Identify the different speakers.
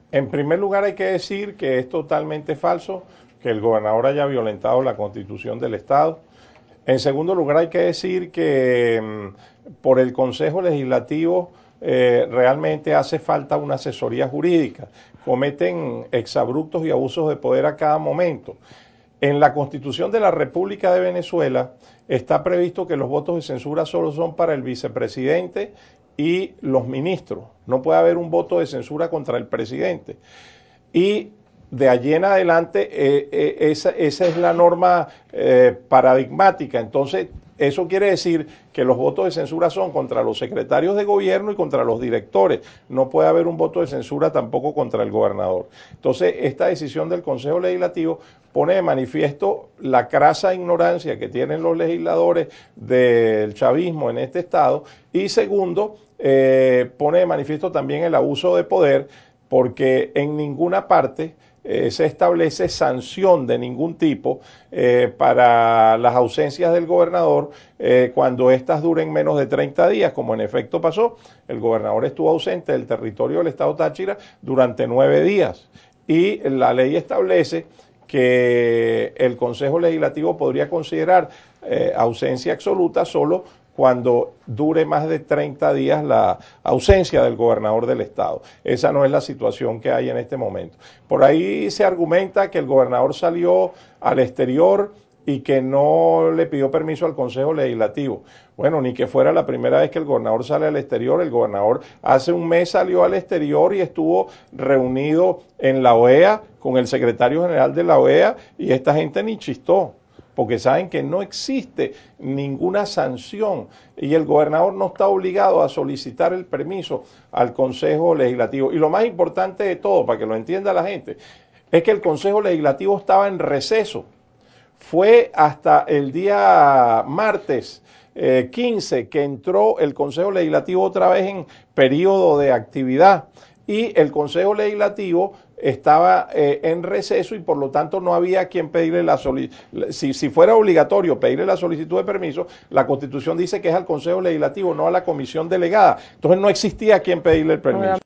Speaker 1: En primer lugar hay que decir que es totalmente falso que el gobernador haya violentado la Constitución del Estado. En segundo lugar hay que decir que por el Consejo Legislativo realmente hace falta una asesoría jurídica. Cometen exabruptos y abusos de poder a cada momento. En la Constitución de la República de Venezuela está previsto que los votos de censura solo son para el vicepresidente y los ministros. No puede haber un voto de censura contra el presidente. Y de allí en adelante, esa es la norma paradigmática. Entonces, eso quiere decir que los votos de censura son contra los secretarios de gobierno y contra los directores. No puede haber un voto de censura tampoco contra el gobernador. Entonces, esta decisión del Consejo Legislativo pone de manifiesto la crasa ignorancia que tienen los legisladores del chavismo en este estado y segundo, pone de manifiesto también el abuso de poder porque en ninguna parte se establece sanción de ningún tipo para las ausencias del gobernador cuando éstas duren menos de 30 días, como en efecto pasó. El gobernador estuvo ausente del territorio del estado Táchira durante 9 días y la ley establece que el Consejo Legislativo podría considerar ausencia absoluta solo cuando dure más de 30 días la ausencia del gobernador del estado. Esa no es la situación que hay en este momento. Por ahí se argumenta que el gobernador salió al exterior y que no le pidió permiso al Consejo Legislativo. Bueno, ni que fuera la primera vez que el gobernador sale al exterior. El gobernador hace un mes salió al exterior y estuvo reunido en la OEA con el secretario general de la OEA y esta gente ni chistó, porque saben que no existe ninguna sanción y el gobernador no está obligado a solicitar el permiso al Consejo Legislativo. Y lo más importante de todo, para que lo entienda la gente, es que el Consejo Legislativo estaba en receso. Fue hasta el día martes 15 que entró el Consejo Legislativo otra vez en periodo de actividad y el Consejo Legislativo estaba en receso y por lo tanto no había quien pedirle la solicitud. Si fuera obligatorio pedirle la solicitud de permiso, la Constitución dice que es al Consejo Legislativo, no a la comisión delegada. Entonces no existía quien pedirle el permiso.